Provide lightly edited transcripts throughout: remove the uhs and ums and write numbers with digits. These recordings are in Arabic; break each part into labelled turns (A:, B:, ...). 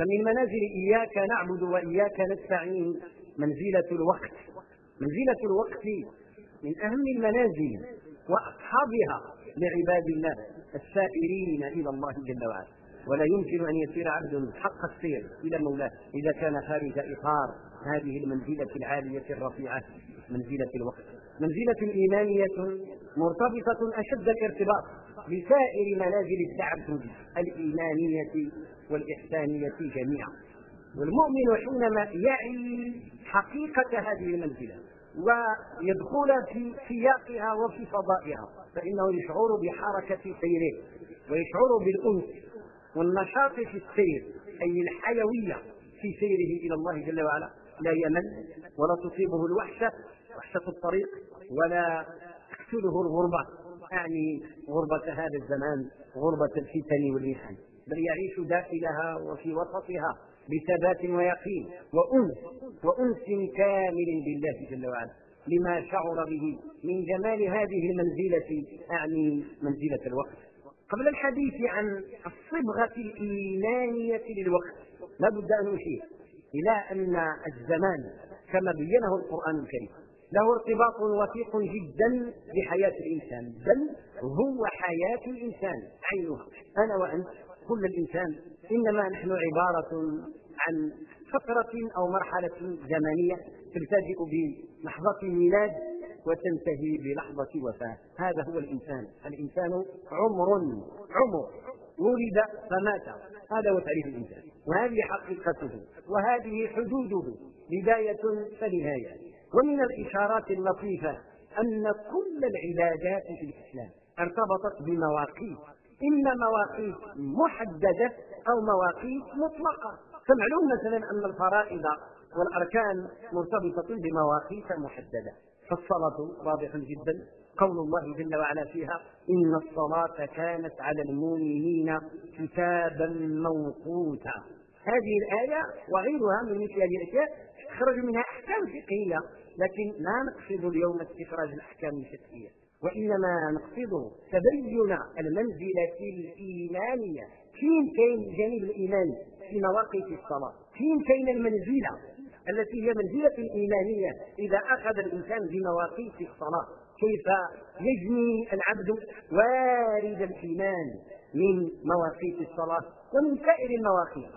A: فمن منازل إياك نعبد وإياك نستعين منزلة الوقت. منزلة الوقت من أهم المنازل وأصحابها لعباد الله السائرين إلى الله جل وعلا. ولا يمكن أن يسير عبد حق السير إلى مولاه إذا كان خارج إطار هذه المنزلة العالية الرفيعة، منزلة الوقت. منزلة إيمانية مرتبطة أشد الارتباط بسائر منازل التعبد الإيمانية والإحسانية جميعا. والمؤمن حينما يعي حقيقة هذه المنزلة ويدخل في سياقها وفي فضائها فإنه يشعر بحركة سيره ويشعر بالأنس والنشاط في السير، أي الحيوية في سيره إلى الله جل وعلا. لا يمل ولا تصيبه الوحشة، وحشة الطريق، ولا تقتله الغربة، يعني غربة هذا الزمان، غربة الفتن والمحن، بل يعيش داخلها وفي وسطها بثبات ويقين وأنس كامل بالله جل وعلا لما شعر به من جمال هذه المنزلة، أعني منزلة الوقت. قبل الحديث عن الصبغة الإيمانية للوقت لا بد أن نشير إلى أن الزمان كما بينه القرآن الكريم له ارتباط وثيق جدا بحياة الإنسان، بل هو حياة الإنسان عينها. أنا وأنت كل الإنسان إنما نحن عبارة عن فترة أو مرحلة زمنية تبتدئ بلحظة ميلاد وتنتهي بلحظة وفاة. هذا هو الإنسان. الإنسان عمر ولد فمات، هذا هو تعريف الإنسان، وهذه حقيقته وهذه حدوده، بداية فنهاية. ومن الإشارات اللطيفة أن كل العبادات في الإسلام ارتبطت بمواقيت، إما مواقيت محددة أو مواقيت مطلقة. فمعلوم مثلا أن الفرائض والأركان مرتبطة بمواقيت محددة. فالصلاة واضح جدا، قول الله جل وعلا فيها إن الصلاة كانت على المؤمنين كتابا موقوتا. هذه الآية وغيرها من مثل هذه الأشياء تخرج منها أحكام فقهية، لكن لا نقصد اليوم استخراج الأحكام الفقهية، وإنما نقصد تبين المنزلة الإيمانية. فين كاين الجانب الإيماني في مواقيت الصلاة؟ فين كاين المنزلة التي هي منزلة الإيمانية إذا أخذ الإنسان بمواقيت الصلاة؟ كيف يجني العبد وارد الإيمان من مواقيت الصلاة ومن سائر المواقيت؟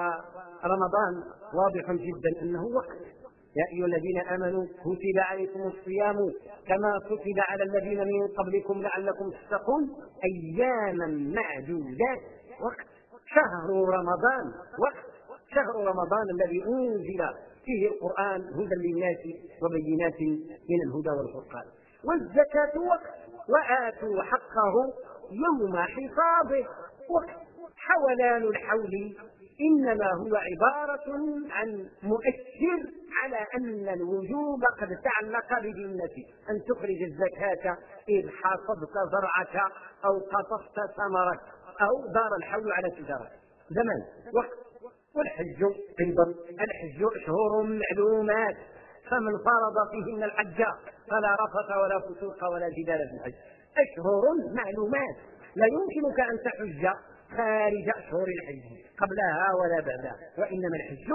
A: ورمضان واضح جدا أنه وقت. يا أيها الذين آمنوا كتب عليكم الصيام كما كتب على الذين من قبلكم لعلكم تتقون أياما معدودات. وقت. شهر رمضان وقت. شهر رمضان الذي أنزل فيه القرآن هدى للناس وبينات من الهدى والفرقان. والزكاة وقت. وآتوا حقه يوم حصاده. وقت. حولان الحول إنما هو عبارة عن مؤشر على أن الوجوب قد تعلق بذمتك، أن تخرج الزكاة إذ حصدت زرعك أو قطفت ثمرك أو دار الحول على تجارتك. زمان وقت. والحج أيضا، الحج أشهر معلومات، فمن فرض فيهن الحج فلا رفث ولا فسوق ولا جدال في الحج. أشهر معلومات، لا يمكنك أن تحج خارج أشهر الحج قبلها ولا بعدها، وإنما الحج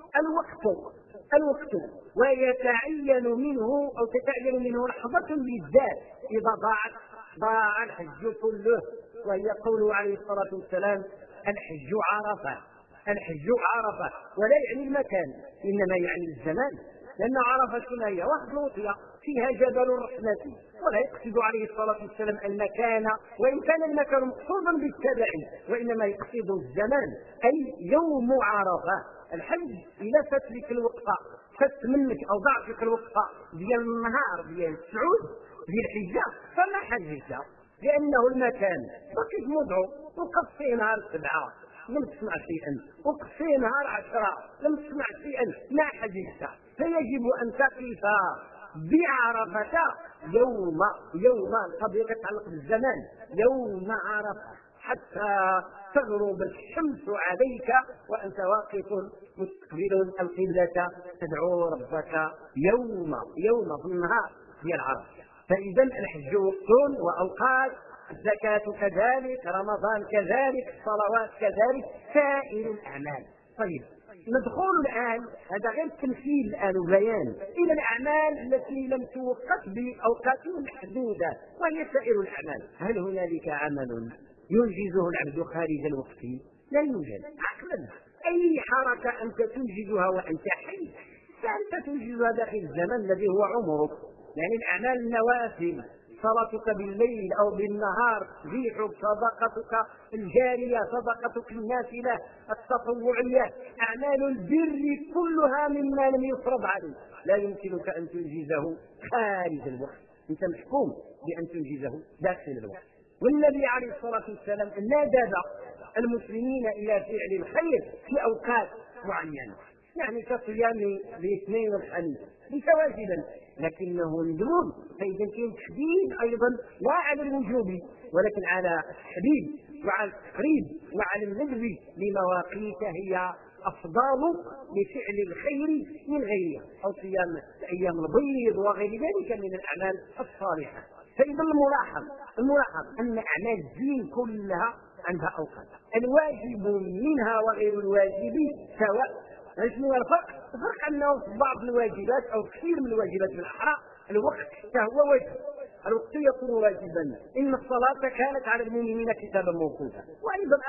A: الوقت ويتعين منه أو تتعين منه لحظة بالذات. إذا ضاع الحج كله، وهي قوله عليه الصلاة والسلام الحج عرفة، ولا يعني المكان إنما يعني الزمان، لأن عرفة شنو هي؟ واحد الوطية فيها جبل الرحمة، ولا يقصد عليه الصلاة والسلام المكان، وإن كان المكان مقصودا بالتبع، وإنما يقصد الزمان، أي يوم عرفة. الحج إذا فات لك الوقفة، فات منك أو ضاع فيك الوقفة ديال النهار ديال السعود ديال الحجة فما حججت، لأنه المكان بقيت مدعو. وقف فيه نهار 7 لم تسمع شيئا، وقف فيه نهار 10 لم تسمع شيئا، ما حججت. فيجب أن تقف بعرفة يوم القضية تتعلق بالزمان، يوم عرفة حتى تغرب الشمس عليك وأنت واقف مستقبل القبلة تدعو ربك يوم في النهار ديال عرفة. فإذا الحج وقت وأوقات، الزكاة كذلك، رمضان كذلك، الصلوات كذلك، سائر الأعمال. طيب ندخل الآن، هذا غير تمثيل الآن وبيان إلى الأعمال التي لم توقف بأوقات محدودة وهي سائر الأعمال. هل هنالك عمل ينجزه العبد خارج الوقت؟ لا يوجد عقلا. أي حركة أنت تنجزها وأنت حي فأنت تنجزها داخل الزمن الذي هو عمرك. يعني الأعمال النوافل، صلاتك بالليل أو بالنهار، ذبحك، صدقتك الجارية، صدقتك النافلة، التطوعية، أعمال البر كلها مما لم يفرض عليك لا يمكنك أن تنجزه خارج الوقت، أنت محكوم بأن تنجزه داخل الوقت. والنبي عليه الصلاة والسلام ندب المسلمين إلى فعل الخير في أوقات معينة، يعني كصيام الاثنين والخميس ليس واجبا لكنه ندب، فإذا كان تحديد أيضا لا على الوجوب ولكن على التحديد وعلى التقريب وعلى الندب لمواقيت هي أفضل لفعل الخير من غيرها، أو صيام أيام البيض وغير ذلك من الأعمال الصالحة. فإذا الملاحظ أن أعمال الدين كلها عندها أوقات، الواجب منها وغير الواجب سواء. شنو الفرق؟ الفرق أنه في بعض الواجبات أو كثير من الواجبات بالأحرى الوقت فهو واجب، الوقت يكون واجبا. إن الصلاة كانت على المؤمنين كتابا موقوتا. وأيضا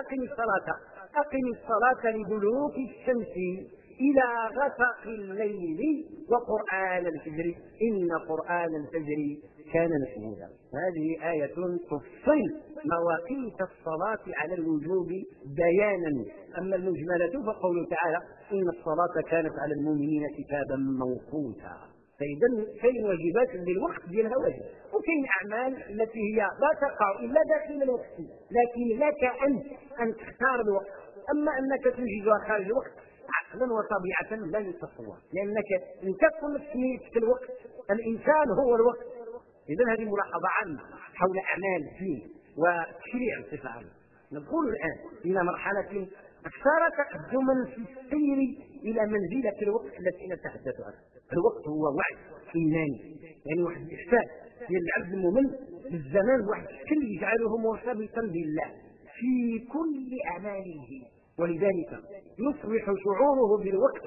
A: أقم الصلاة لدلوك الشمس إلى غسق الليل وقرآن الفجر إن قرآن الفجر كان مشهودا. هذه آية تفصل مواقيت الصلاة على الوجوب بيانا. أما المجملة فقوله تعالى إن الصلاة كانت على المؤمنين كتابا موقوتا. فإذا كاين واجبات للوقت ديالها واجب، وكاين أعمال التي هي لا تقع إلا داخل الوقت، لكن لك أن تختار الوقت. أما أنك تنجزها خارج الوقت عقلا وطبيعة لا يتصور، لأنك إن تكن سميت في الوقت الإنسان هو الوقت. إذن هذه ملاحظة عامة حول أعمال الدين وتشريع بصفة عامة. ندخل الآن إلى مرحلة أكثر تقدما في السير إلى منزلة الوقت التي نتحدث عنها. الوقت هو وعي إيماني، يعني واحد الإحساس ديال العبد المؤمن بالزمان، واحد الشكل يجعله مرتبطا بالله في كل أعماله، ولذلك يصبح شعوره بالوقت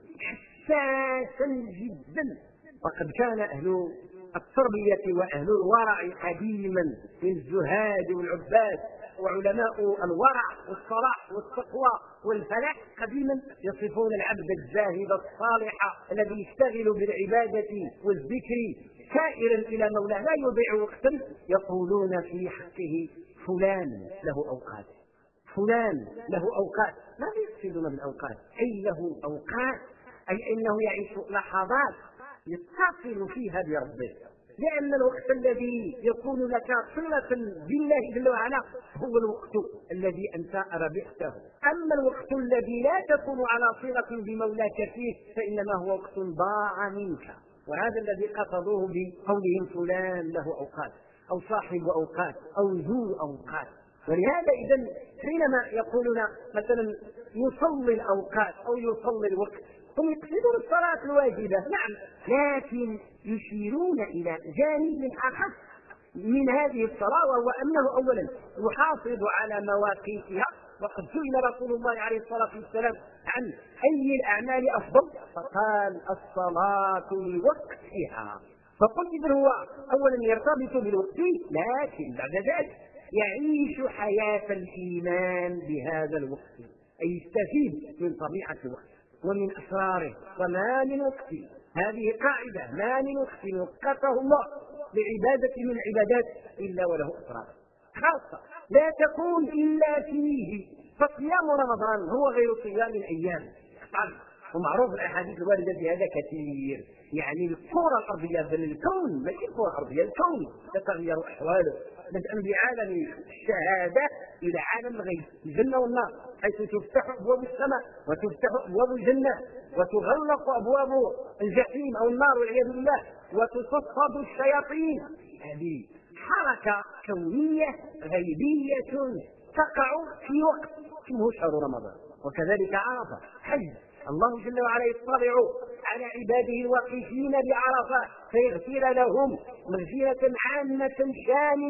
A: حساسا جدا. وقد كان أهل التربية وأهل الورع قديما من الزهاد والعباد وعلماء الورع والصلاح والتقوى والفلاح قديما يصفون العبد الزاهد الصالح الذي يشتغل بالعبادة والذكر سائرا إلى مولاه لا يضيع وقتا، يقولون في حقه فلان له أوقات، فلان له أوقات. ماذا يقصدون بالأوقات؟ أي له أوقات، أي أنه يعيش لحظات يتصل فيها بربه، لأن الوقت الذي يكون لك صلة بالله جل وعلا هو الوقت الذي أنت ربحته. أما الوقت الذي لا تكون على صلة بمولاك فيه فإنما هو وقت ضاع منك. وهذا الذي قصدوه بقولهم فلان له أوقات أو صاحب أوقات أو ذو أوقات. ولهذا إذن حينما يقولون مثلا يصلي الأوقات أو يصلي الوقت هم يقصدون الصلاة الواجبة، نعم، لكن يشيرون إلى جانب أخف من هذه الصلاة، وهو أنه أولا يحافظ على مواقيتها. وقد سئل رسول الله عليه الصلاة والسلام عن أي الأعمال أفضل فقال الصلاة لوقتها. فقلت إذن هو أولا يرتبط بالوقت، لكن بعد ذلك يعيش حياة الإيمان بهذا الوقت، أي يستفيد من طبيعة الوقت ومن أسراره. وما من وقت، هذه قاعدة، ما من وقت وقته الله لعبادة من العبادات إلا وله أسرار خاصة لا تكون إلا فيه. فصيام رمضان هو غير صيام الأيام، ومعروف الأحاديث الواردة بهذا كثير. يعني الكرة الأرضية بل الكون، ماشي الكرة الأرضية، الكون تتغير أحواله بدءا بعالم الشهادة إلى عالم الغيب، الجنة والنار، حيث تفتح أبواب السماء وتفتح أبواب الجنة وتغلق أبواب الجحيم أو النار والعياذ بالله وتصفد الشياطين. هذه حركة كونية غيبية تقع في وقت اسمه شهر رمضان. وكذلك عرفة، حج، الله جل وعلا يطلع على عباده الواقفين بعرفة فيغفر لهم مغفرة عامة شاملة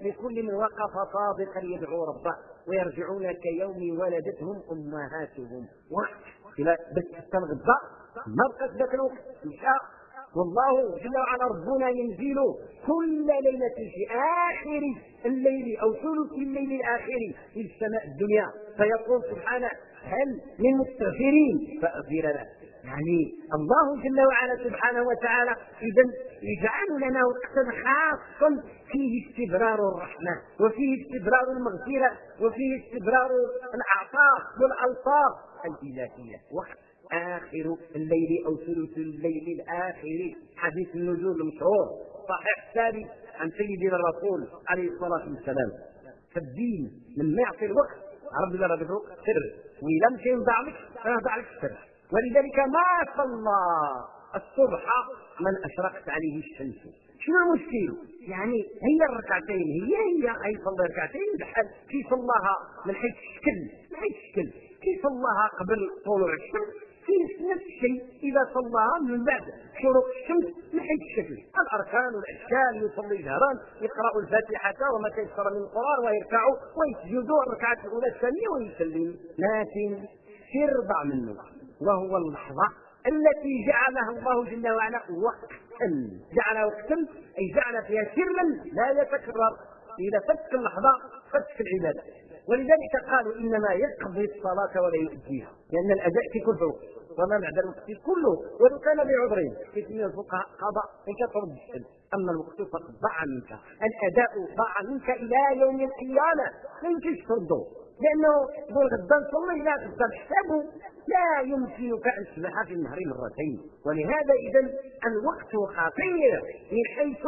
A: لكل من وقف صادقا يدعو ربه ويرجعون كيوم ولدتهم امهاتهم. وقت الى بس تنغضى ما بقاش ذاك الوقت مشى. والله جل وعلا ربنا ينزل كل ليله في اخر الليل او ثلث الليل الاخر الى السماء الدنيا فيقول سبحانه هل من مستغفرين فاغفر له. يعني الله جل وعلا سبحانه وتعالى اذا يجعل لنا وقتا خاصا فيه استبرار الرحمه وفيه استبرار المغفره وفيه استبرار الاعطاء والالطاف الالهيه. وقت آخر الليل أو ثلث الليل الآخر، حديث النزول المشهور صحيح الثابت عن سيدنا الرسول عليه الصلاة والسلام. فالدين لما يعطي الوقت رب الله رب الوقت سر ولم ينضع لك فنضع لك السر. ولذلك ما صلى الصبح من أشرقت عليه الشمس. شنو المشكل؟ يعني هي الركعتين هي أي صلى ركعتين بحال كي صلاها من حيث الشكل كي صلاها قبل طلوع الشمس في نفس الشيء إذا صلاها من بعد شروق الشمس من حيث الشكل. الأركان والأشكال يصلي جهران يقرأ الفاتحة وما تيسر من القرآن ويركع ويسجد الركعة الأولى الثانية ويسلم. لكن سر ضع منه وهو اللحظة التي جعلها الله جل وعلا وقتا. جعل وقتا أي جعل فيها سرا لا يتكرر. إذا فك اللحظة فك العبادة. ولذلك قالوا إنما يقضي الصلاة ولا يؤديها لأن الأداء في كل وقت وما بعد الوقت كله ولو كان بعذرين. كثير الفقهاء قضاء إن كترد الشمس أما الوقت فقد ضاع منك. الأداء ضاع منك إلى يوم القيامة لا يمكنش ترده لأنه يقول غدا صلي لا تبدا بحسابه لا يمكنك أن تسبح في النهر مرتين. ولهذا إذا الوقت خطير من حيث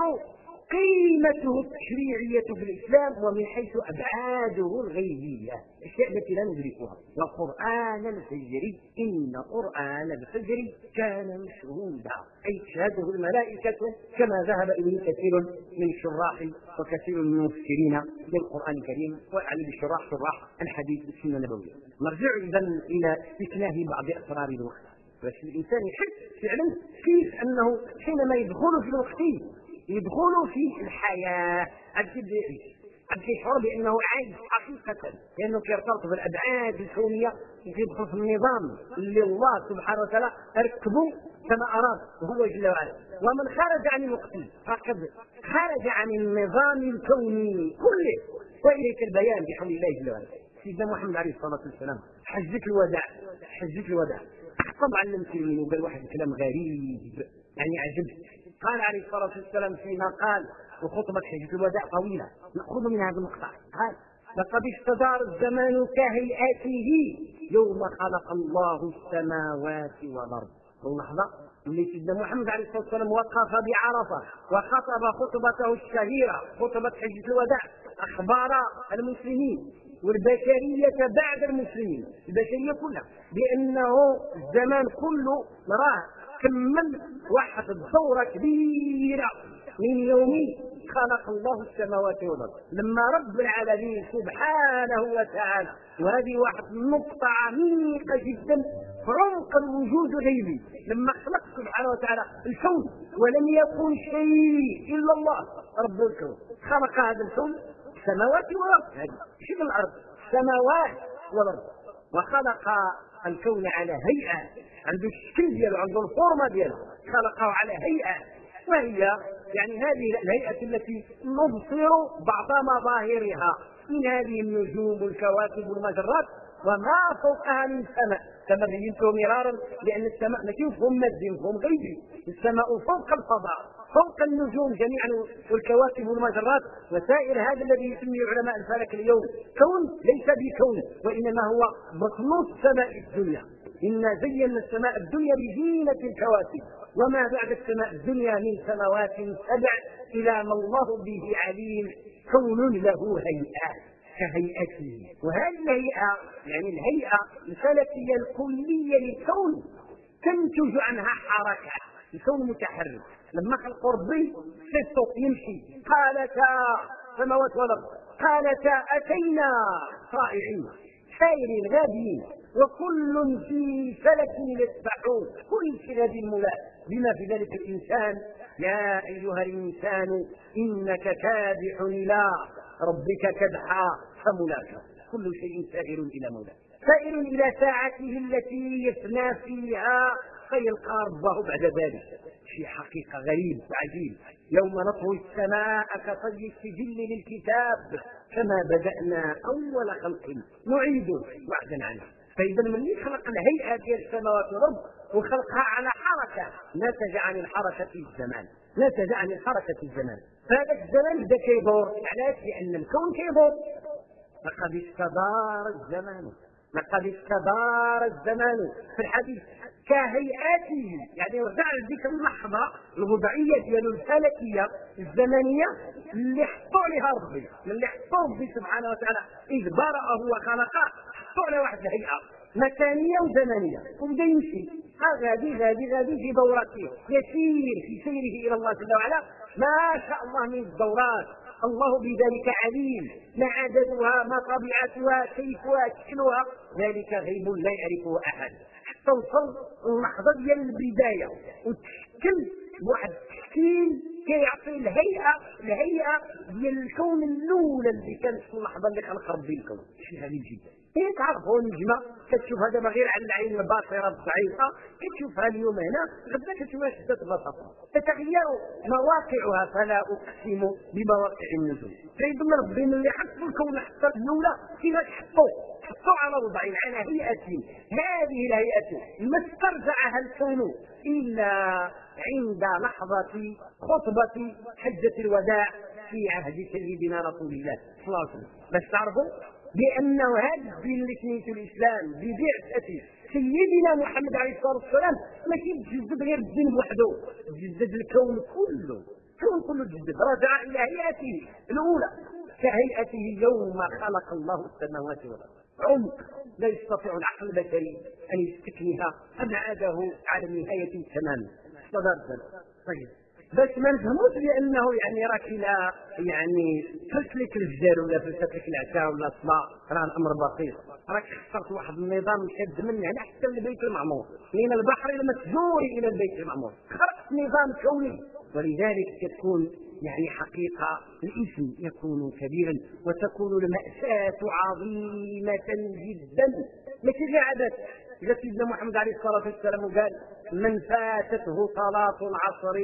A: قيمته التشريعية في الإسلام ومن حيث أبعاده الغيبية الأشياء التي لا ندركها. وقرآن الفجر إن قرآن الفجر كان مشهودا أي تشهده الملائكة كما ذهب إليه كثير من الشراح وكثير من المفسرين للقرآن الكريم وأعلم شراح الحديث السنة النبوية. نرجع إذا إلى استكناه بعض أسرار الوقت باش الإنسان يحس فعلا كيف أنه حينما يدخل في الوقت يدخل في الحياة عاد يشعر بأنه عايش حقيقة لأنه يرتبط بالأبعاد الكونية يدخل في النظام اللي الله سبحانه وتعالى ركبه كما أراد وهو جل وعلا. ومن خرج عن الوقت فقد خرج عن النظام الكوني كله. وإليك البيان بحول الله جل وعلا. سيدنا محمد عليه الصلاة والسلام حجة الوداع خطب على المسلمين وقال واحد كلام غريب يعني عجبت. قال عليه الصلاة والسلام فيما قال وخطبة حجة الوداع طويلة نأخذ من هذا المقطع. قال لقد استدار الزمان كهيئته يوم خلق الله السماوات والأرض. اللحظة اللي سيدنا محمد عليه الصلاة والسلام وقف بعرفة وخطب خطبته الشهيرة خطبة حجة الوداع أخبار المسلمين والبشرية بعد المسلمين البشرية كلها بأنه الزمان كله نراه كمل واحد الدورة كبيرة من يوم خلق الله السماوات والأرض لما رب العالمين سبحانه وتعالى. وهذه واحد النقطة عميقة جدا في عمق الوجود الغيبي لما خلق سبحانه وتعالى الكون ولم يكن شيء إلا الله رب الكون. خلق هذا الكون السماوات والأرض شبه الأرض السماوات والأرض وخلق الكون على هيئة عنده الشكل دياله عنده الفورمة دياله خلقه على هيئة وهي يعني هذه الهيئة التي نبصر بعض مظاهرها من هذه النجوم والكواكب والمجرات وما فوقها من سماء كما بينته مرارا لأن السماء ماشي مفهوم مادي مفهوم غيبي. السماء فوق الفضاء فوق النجوم جميعا والكواكب والمجرات وسائر هذا الذي يسميه علماء الفلك اليوم كون ليس بكون وإنما هو مخلوق السماء الدنيا. إنا زينا السماء الدنيا بزينة الكواكب وما بعد السماء الدنيا من سماوات سبع إلى ما الله به عليم كون له هيئة كهيئته. وهذه الهيئة يعني الهيئة الفلكية الكلية للكون تنتج عنها حركة الكون متحرك. لما خلق ربي الصوت يمشي قالتا سماوات والأرض قالتا أتينا طائعين سائرين غاديين وكل في فلك يسبحون كل في هذه الملاء بما في ذلك الإنسان. يا أيها الإنسان إنك كادح إلى ربك كدحا فملاك، كل شيء سائر إلى مولاه، سائر إلى ساعته التي يفنى فيها فيلقى ربه بعد ذلك. شيء حقيقة غريب وعجيب. يوم نطوي السماء كطي السجل للكتاب كما بدأنا أول خلق نعيده وعدا عنه. فإذا من خلق الهيئة ديال السماوات والأرض وخلقها على حركة نتج عن الحركة في الزمان، نتج عن الحركة في الزمان. فهذا الزمان بدا كيدور. علاش؟ لأن الكون كيدور. لقد استدار الزمان، لقد استدار الزمان في الحديث كهيئاته، يعني رجع لديك اللحظة الوضعية ديالو الفلكية الزمنية اللي حطوا عليها ربي، اللي حطوا ربي سبحانه وتعالى إذ برأه وخلقه، حطوا على واحد الهيئة مكانية وزمنية وبدا يمشي غادي في دورته، يسير في سيره إلى الله جل وعلا ما شاء الله من الدورات. الله بذلك عليم، ما عددها، ما طبيعتها، كيفها، شكلها، ذلك غيب لا يعرفه أحد، حتى وصل اللحظة ديال البداية وتشكل بواحد التشكيل كيعطي الهيئة ديال الكون الأولى اللي كانت في اللحظة اللي خلق ربي الكون. شيء غريب جدا. تعرفوا النجمة كتشوفها دابا غير على العين الباصرة الضعيفة، كتشوفها اليوم هنا غدا كتشوفها شدة بساطة، تتغير مواقعها. فلا أقسم بمواقع النجوم. فيظن ربي من اللي حط الكون حتى الأولى كيفاش حطوا على وضع على هيئة. هذه الهيئة ما استرجعها الكون إلا عند لحظة خطبة حجة الوداع في عهد سيدنا رسول الله صلى الله عليه وسلم، باش تعرفوا بأنه هذا الدين اللي سميته الإسلام ببعثة سيدنا محمد عليه الصلاة والسلام ماشي تجدد غير الدين بوحده، تجدد الكون كله، الكون كله تجدد، رجع إلى هيئته الأولى كهيئته يوم خلق الله السماوات والأرض. عمق لا يستطيع العقل البشري أن يستكنها أبعده على النهاية تماما. طيب باش ما نفهموش بانه يعني راك الى يعني فلسلك الجدار ولا فلسلك العشاء ولا الصلاه، راه الامر بسيط. راك اخترت واحد النظام شاد من هنا حتى البيت المعمور، من البحر المسجور الى البيت المعمور، خرقت نظام كوني. ولذلك تكون يعني حقيقه الاسم يكون كبيرا وتكون المأساة عظيمة جدا. ماشي غير عدد. سيدنا محمد عليه الصلاه والسلام قال: من فاتته صلاه العصر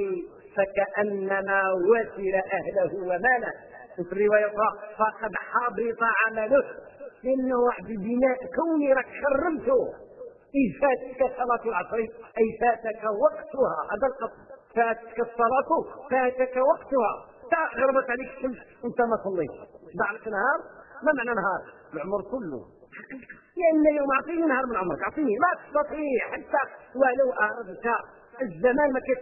A: فكأنما وسر أهله وماله. في الرواية فقد حبط عمله، لأنه واحد البناء كوني راك خرمته. إذ فاتك صلاة العصر أي فاتك وقتها، هذا القصد. فاتك الصلاة فاتك وقتها، غربت عليك الشمس وانت ما صليت، ضاع لك نهار. ما معنى نهار؟ العمر كله، لأن يوم أعطيني نهار من عمرك، أعطيني. ما تستطيع حتى ولو أردت. الزمان ما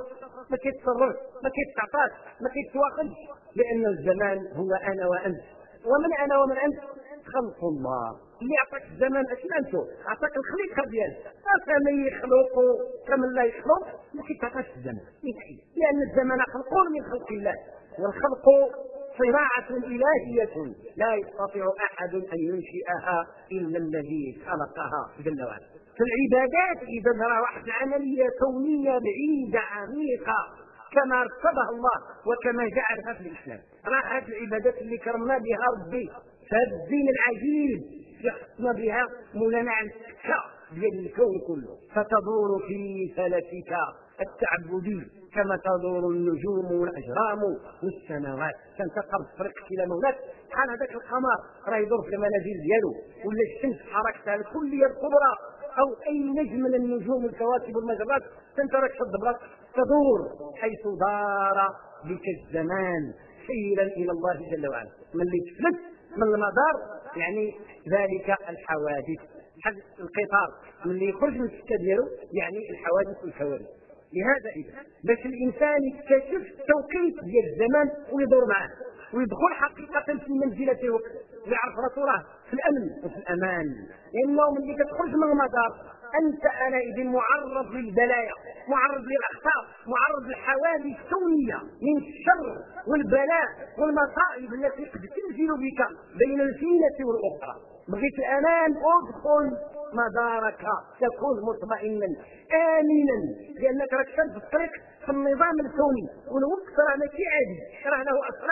A: كيتصرف، ما كيتعطاش، ما كيتواخدش، لأن الزمان هو أنا وأنت. ومن أنا ومن أنت؟ خلق الله اللي أعطاك الزمان. أشنو أنتو؟ أعطاك الخليقة ديالك. فمن يخلق كمن لا يخلق ما كيتعطاش الزمان نهائيا، لأن الزمان خلق من خلق الله، والخلق صناعة إلهية لا يستطيع أحد أن ينشئها إلا الذي خلقها جل وعلا. في العبادات إذا نرى واحد عملية كونية بعيدة عميقة كما رتبها الله وكما جعلها في الإسلام. راه هذه العبادات اللي كرمنا بها ربي، هذا الدين العجيب يخصنا بها مولانا عن السكة ديال الكون كله، فتدور في فلكك التعبدي كما تدور النجوم والأجرام والسماوات. تنتقل طريقك إلى مولاك بحال هذاك القمر راه يدور في المنازل ديالو، ولا الشمس حركتها الكلية الكبرى، أو أي نجم من النجوم والكواكب والمجرات تنترك في الدبرات، تدور حيث دار بك الزمان سيرا إلى الله جل وعلا. من اللي تفلت من المدار يعني ذلك الحوادث، القطار من اللي يخرج من السكة ديالو يعني الحوادث والكوارث. لهذا إذا باش الإنسان يكتشف التوقيت ديال الزمان ويدور معه ويدخل حقيقة في منزلة الوقت ويعرف رسوله في الأمن وفي الأمان، لأنه ملي كتخرج من المدار أنت أنئذ معرض للبلايا، معرض للأخطار، معرض للحوادث الكونية من الشر والبلاء والمصائب التي قد تنزل بك بين الفينة والأخرى. بغيت الأمان ادخل مدارك تكون مطمئنا آمنا، لأنك راك في الطريق في النظام الكوني، والوقت راه ماشي عادي، راه له أسرار،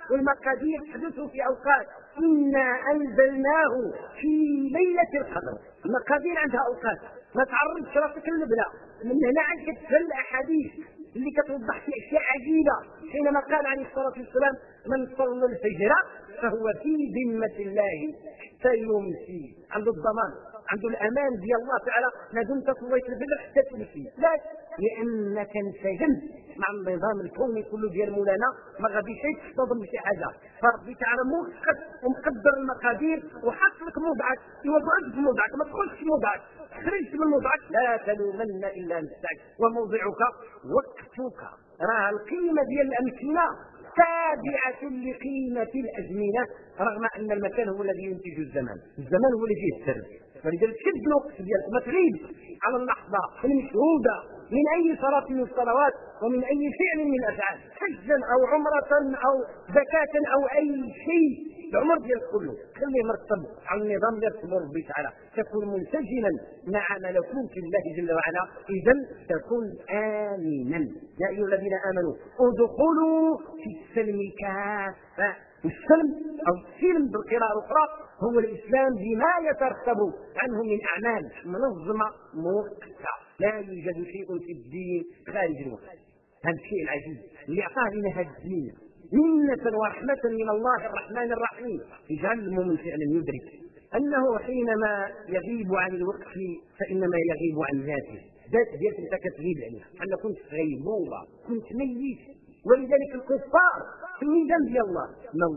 A: والمقادير تحدث في أوقات. إنا أنزلناه في ليلة القدر. المقادير عندها أوقات، ما تعرضش راسك للبلاء. من هنا عندك تفهم الأحاديث اللي كتوضح في أشياء عجيبة، حينما قال عليه الصلاة والسلام من صلى الفجر فهو في ذمة الله حتى يمسي. عنده الضمان، عنده الأمان ديال الله تعالى. ما دمت صليت الفجر حتى تمسي، لا، لأنك انسجمت مع النظام الكوني كله ديال مولانا، ما غاديش تصطدم بشي حاجة. فربي تعالى موقت ومقدر المقادير وحط لك موضعك، يوضعك في موضعك، ما تدخلش في موضعك، خرجت من موضعك لا تلومن إلا نفسك. وموضعك وقتك. راه القيمة ديال الأمكنة تابعة لقيمة الأزمنة، رغم أن المكان هو الذي ينتج الزمان. الزمان هو الذي فيه السر. فلذلك شد الوقت ديالك، ما تغيب على اللحظة المشهودة من أي صلاة من الصلوات ومن أي فعل من الأفعال، حجا أو عمرة أو زكاة أو أي شيء. العمر ديالك كله خليه مرتب على النظام اللي يرتبه ربي تعالى، تكون منسجما مع ملكوت الله جل وعلا، إذا تكون آمنا. يا أيها الذين آمنوا ادخلوا في السلم كافة. السلم أو السلم بالقراءة الأخرى هو الإسلام بما يترتب عنه من أعمال منظمة موقتة. لا يوجد شيء في الدين خارج الوقت. هذا الشيء العجيب اللي أعطاه لنا هذا الدين منة ورحمة من الله الرحمن الرحيم، يجعل المؤمن فعلا يدرك أنه حينما يغيب عن الوقت فإنما يغيب عن ذاته. ذات ديالك انت كتغيب عليها، أنا كنت في غيبوبة، كنت ميت. ولذلك الكفار في الميزان ديال الله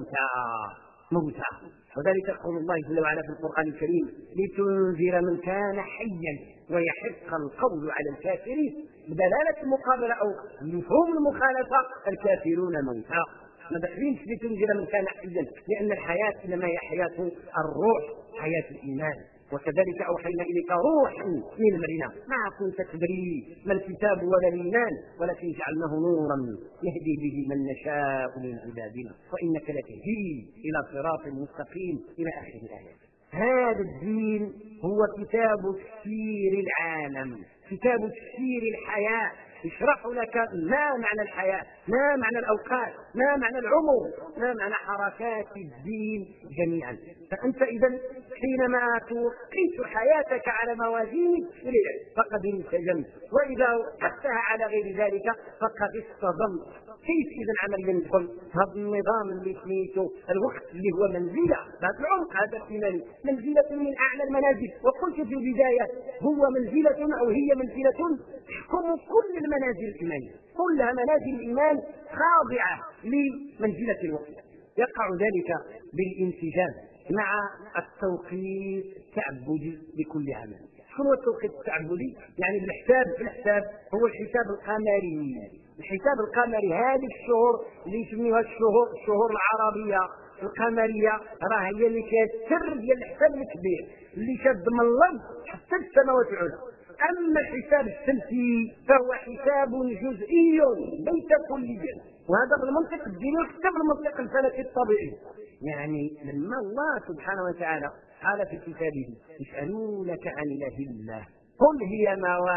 A: موتى. وذلك يقول الله جل وعلا في القرآن الكريم لتنذر من كان حيا ويحق القول على الكافرين، بدلالة المقابلة أو مفهوم المخالفة الكافرون موتى. ما دخلينش لتنذر من كان حيا، لأن الحياة إنما هي حياة الروح، حياة الإيمان. وكذلك أوحينا إليك روحا من أمرنا ما كنت تدري ما الكتاب ولا الإيمان ولكن جعلناه نورا يهدي به من نشاء من عبادنا وإنك لتهدي إلى صراط مستقيم إلى آخر الآيات. هذا الدين هو كتاب تفسير العالم، كتاب تفسير الحياة، يشرح لك ما معنى الحياة، ما معنى الأوقات، ما معنى العمر، ما معنى حركات الدين جميعا. فأنت إذا حينما توقيت حياتك على موازين الشريعة فقد انسجمت، وإذا وقفتها على غير ذلك فقد اصطدمت. كيف إذا عمليا ندخل هذا النظام اللي سميته الوقت اللي هو منزلة، هذا العمق هذا الإيماني، منزلة من أعلى المنازل. وقلت في البداية هو منزلة أو هي منزلة تحكم كل المنازل الإيمانية، كلها منازل الإيمان خاضعة لمنزلة الوقت. يقع ذلك بالانسجام مع التوقيت التعبدي لكل عمل. شنو التوقيت التعبدي؟ يعني بالحساب هو الحساب القمري. الحساب القمري هذه الشهور اللي يسميوها الشهور العربية القمرية راه هي اللي كتسر ديال الحساب الكبير اللي شاد من الارض حتى السماوات العلى. اما الحساب الشمسي فهو حساب جزئي ليس كليا، وهذا بالمنطق الديني حتى بالمنطق الفلكي الطبيعي. يعني لما الله سبحانه وتعالى قال في كتابه يسألونك عن الله قل هي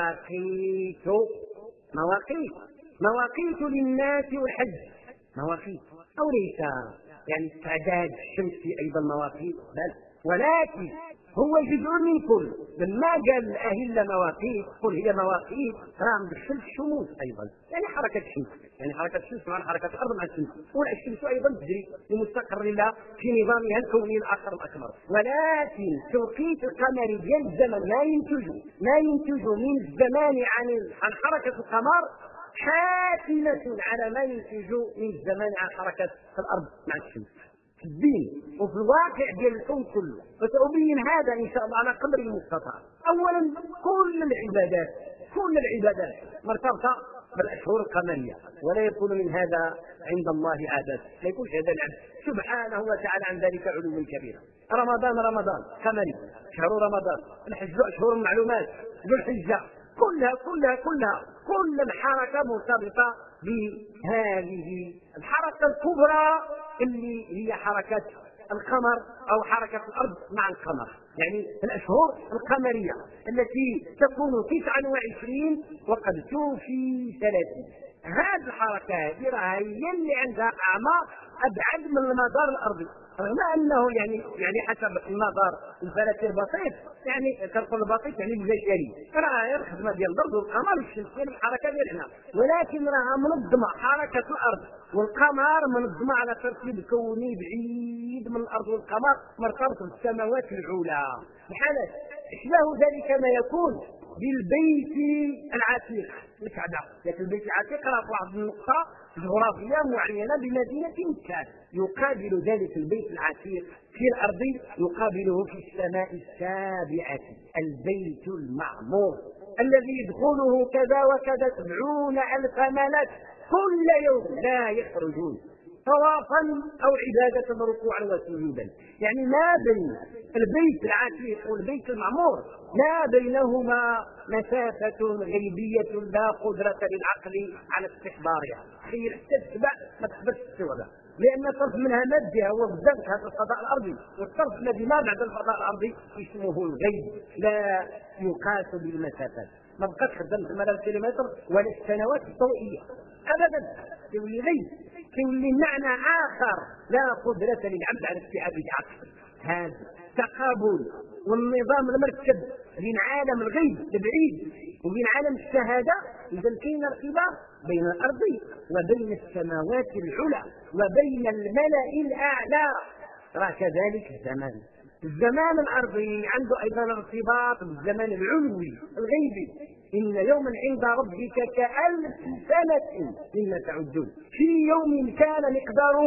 A: مواقيت للناس والحج. مواقيت أو ليس يعني استعداد الشمس أيضا مواقيت، بل ولكن هو جزء من كل. لما قال الأهلة مواقيت قل هي مواقيت راه مدخل الشموس أيضا، يعني حركة الشمس مع حركة الأرض مع الشمس، والشمس أيضا تجري لمستقر لها في نظامها الكوني الآخر الأكبر. ولكن توقيت القمر ديال الزمن ما ينتج من الزمان عن حركة القمر حاكمة على ما ينتج من الزمان عن حركة الأرض مع الشمس في الدين وفي الواقع ديال الكون كله. وسأبين هذا إن شاء الله على قدر المستطاع. أولا كل العبادات مرتبطة بالأشهر القمرية، ولا يكون من هذا عند الله عادة، لا يكون هذا العبد سبحانه وتعالى عن ذلك علوا كبيرا. رمضان قمري، شهر رمضان، الحج أشهر معلومات، ذو الحجة، كل الحركة مرتبطة بهذه الحركة الكبرى اللي هي حركة القمر أو حركة الأرض مع القمر، يعني الأشهر القمرية التي تكون 29 وقد توفي 30. هذه الحركة هذه هي اللي عندها أعمار ابعد من المدار الارضي، رغم انه يعني حسب المدار الفلكي بسيط، يعني كنقول بسيط يعني البشري راه الخدمه ديال الارض والقمر والشمس هي الحركه ديالنا، ولكن راها منظمه حركه الارض والقمر منظمه على ترتيب كوني بعيد من الارض والقمر مرتبط بالسماوات العلى. بحال اشباه ذلك ما يكون بالبيت العتيق الكعبه، لكن البيت العتيق راه في واحد النقطه جغرافيه معينه بمدينه كان، يقابل ذلك البيت العتيق في الارض يقابله في السماء السابعه البيت المعمور الذي يدخله كذا وكذا 70,000 ملك كل يوم لا يخرجون طوافا او عباده ركوعا وسجودا. يعني ما بين البيت العتيق والبيت المعمور لا بينهما مسافه غيبيه لا قدره للعقل على استحضارها. تخيل حتى تتبع ما تقدرش تستوعبها، لان طرف منها مادي هو بالضبط هذا الفضاء الارضي، والطرف الذي ما بعد الفضاء الارضي اسمه الغيب لا يقاس بالمسافات. ما بقاش خدمت مدى الكيلومتر ولا السنوات الضوئيه ابدا، يولي غيب، يولي معنى اخر لا قدره للعبد على استيعاب عقله. هذا تقابل والنظام المركب بين عالم الغيب البعيد وبين عالم الشهاده، اذا كاين ارتباط بين الارض وبين السماوات العلى وبين الملأ الاعلى. راه كذلك الزمان الارضي عنده ايضا ارتباط بالزمان العلوي الغيبي. ان يوما عند ربك كألف سنة مما تعدون، في يوم كان مقداره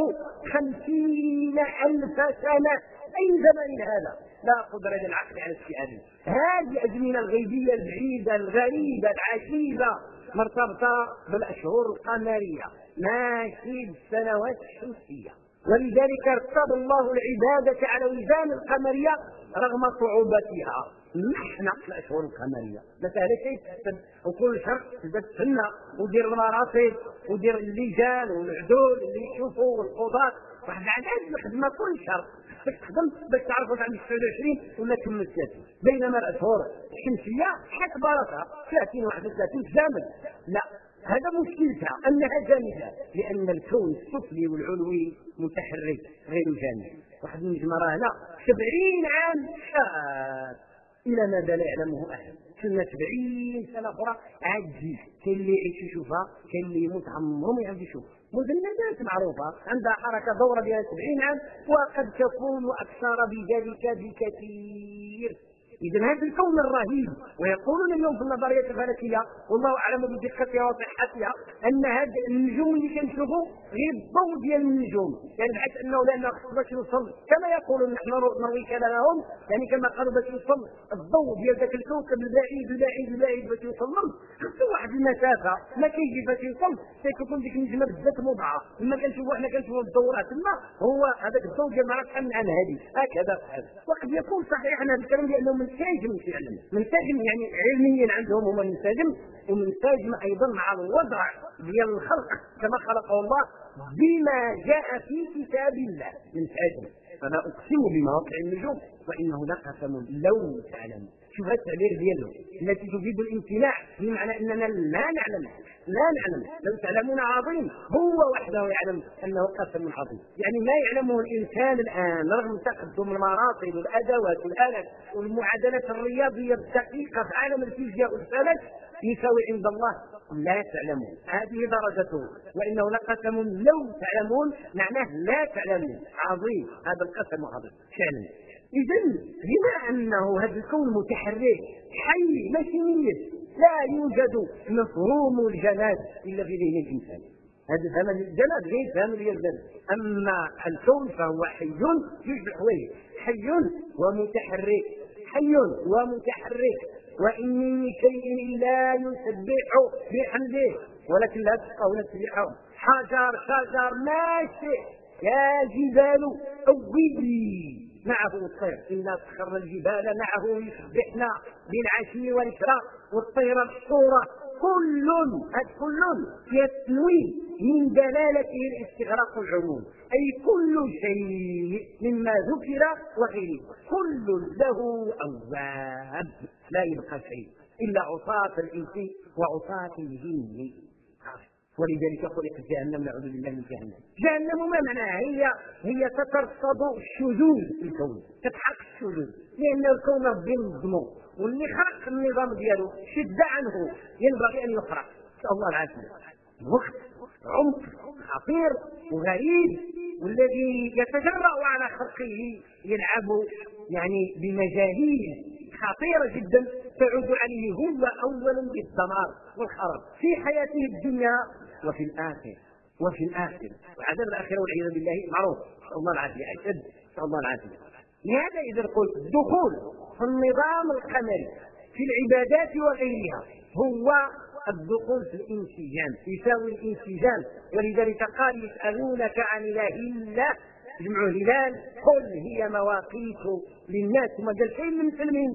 A: 50,000 سنة. اي زمن هذا لا قدرة للعقل على استيعابه. هذه الازمنة الغيبية البعيدة الغريبة العجيبة مرتبطة بالاشهر القمرية ماشي بالسنوات الشمسية، ولذلك ارتضى الله العبادة على وزان القمرية رغم صعوبتها. نحن في الاشهر القمريه ما سهلش تحسب، وكل شهر تبدا تسنى ودير المراتب ودير اللجان والعدول اللي يشوفوا والقضاة، واحد عدد الخدمه كل شهر تخدم باش تعرف واش عندك 29 ولا كملت 30. بينما الاشهر الشمسيه حيت بركه 30 31 جامد. لا، هذا مشكلتها انها جامده، لان الكون السفلي والعلوي متحرك غير جامد. واحد النجمه راه لا 70 عام شاب الى ماذا لا يعلمه احد، كنا 70 سنه اخرى عاد تجي. كاين اللي يعيش يشوفها، كاين اللي يموت عمره ما يعرف يشوف. مذنبات معروفه عندها حركه دوره ديال 70 عام وقد تكون اكثر بذلك بكثير. اذا هذا الكون الرهيب، ويقولون اليوم في النظريات الفلكيه والله اعلم بدقتها وصحتها ان هذا النجوم اللي كنشوفوا غير الضوء ديال النجوم، يعني بحيث انه لانه باش يوصل كما يقولون نحن نروي كلامهم، يعني كما قالوا باش يوصل الضوء ديال ذاك الكوكب البعيد البعيد البعيد باش يوصل لهم خصو واحد المسافه ما كيجي باش يوصل تكون ديك النجمه بالذات مضعه. لما كنشوفوا حنا كنشوفوا الدورات تما هو هذاك الضوء ديال ما عرفتش عن هذه هكذا فعل. وقد يكون صحيح هذا الكلام لانه منسجم فعلا، منسجم يعني علميا عندهم هما منسجم، ومنسجم ايضا مع الوضع ديال الخلق كما خلقه الله بما جاء في كتاب الله منسجم. فلا اقسم بمواقع النجوم وانه لقسم لو تعلم. شوف هذا التعبير ديالو التي تفيد الامتناع، بمعنى اننا لا نعلم لو تعلمون عظيم. هو وحده يعلم انه قسم عظيم، يعني ما يعلمه الانسان الان رغم تقدم المراصد والادوات والالات والمعادلات الرياضيه الدقيقه في عالم الفيزياء والفلك يساوي عند الله لا تعلمون. هذه درجته. وانه لقسم لو تعلمون معناه لا تعلمون عظيم. هذا القسم عظيم فعلا. إذن بما أنه هذا الكون متحرك حي ماشي ميت، لا يوجد مفهوم الجماد إلا في ذهن الإنسان. هذا فهم الجماد غير فهم الجماد. أما الكون فهو حي يوجد حواليه، حي ومتحرك، حي ومتحرك. وإن من شيء إلا يسبح بحمده ولكن لا تفقهون تسبيحه. شجر ماشي، يا جبال أوبي معه الطير إلا سخرنا الجبال معه يسبحنا بالعشي والإشراق والطير الصورة. كل فيها التنوين من دلالته الاستغراق العموم، أي كل شيء مما ذكر وغيره كل له أواب، لا يبقى شيء إلا عصاة الإنس وعصاة الجن. ولذلك خلقت جهنم، نعوذ بالله من جهنم. جهنم ما معناها؟ هي تترصد الشذوذ في الكون، تتحقق الشذوذ، لان الكون ربي نظمه، واللي خرق النظام ديالو شد عنه ينبغي ان يخرق. نسال الله العافيه. الوقت عمق خطير وغريب، والذي يتجرأ على خلقه يلعب يعني بمجاهيل خطيرة جدا تعود عليه هو أولا بالدمار والخراب في حياته الدنيا وفي الآخرة وعذاب الآخرة والعياذ بالله معروف. نسأل الله العافية، أشد، نسأل الله العافية. لهذا إذا قلت الدخول في النظام القمري في العبادات وغيرها هو الدخول في الانسجام، يساوي الانسجام. ولذلك قال يسألونك عن الأهلة، جمع هلال، قل هي مواقيت للناس. ما قال شيء للمسلمين،